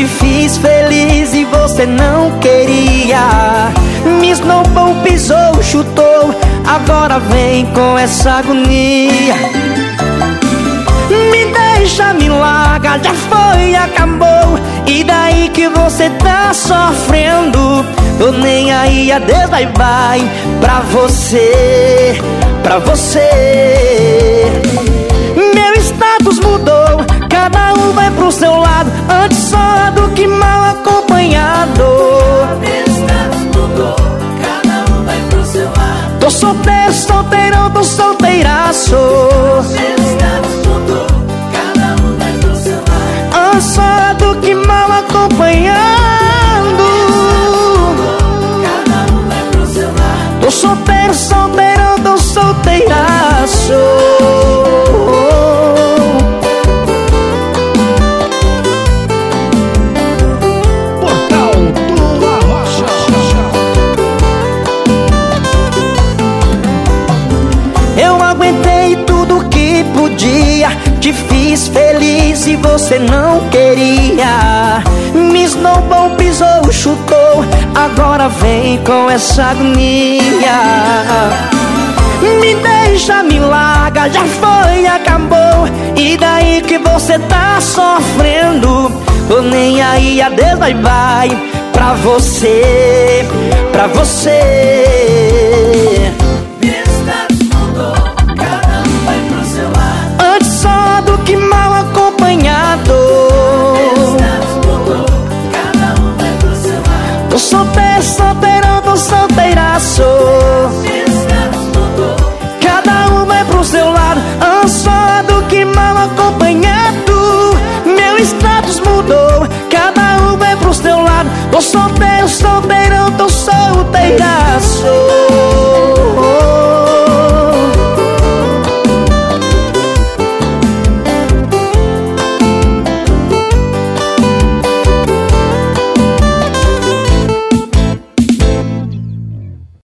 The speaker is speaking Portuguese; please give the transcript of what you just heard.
Te fiz feliz e você não queria. Me esnobou, pisou, chutou, agora vem com essa agonia. Me deixa, me larga, já foi, acabou. E daí que você tá sofrendo? Tô nem aí, adeus, bye bye. Pra você, pra você. Meu status mudou, cada um vai pro seu lado. Antes só do que mal acompanhado. Meu status mudou, cada um vai pro seu lado. Tô solteiro, solteirão, tô solteiraço. Meu status mudou, cada um vai pro seu lado. Antes só do que mal acompanhado. Cada um vai pro seu lado. Tô solteiro, solteirão, tô solteiraço. Eu aguentei tudo que podia. Te fiz feliz e você não queria. Me esnobou, pisou, chutou, agora vem com essa agonia. Me deixa, me larga, já foi, acabou. E daí que você tá sofrendo? Tô nem aí, adeus, bye bye. Pra você, pra você.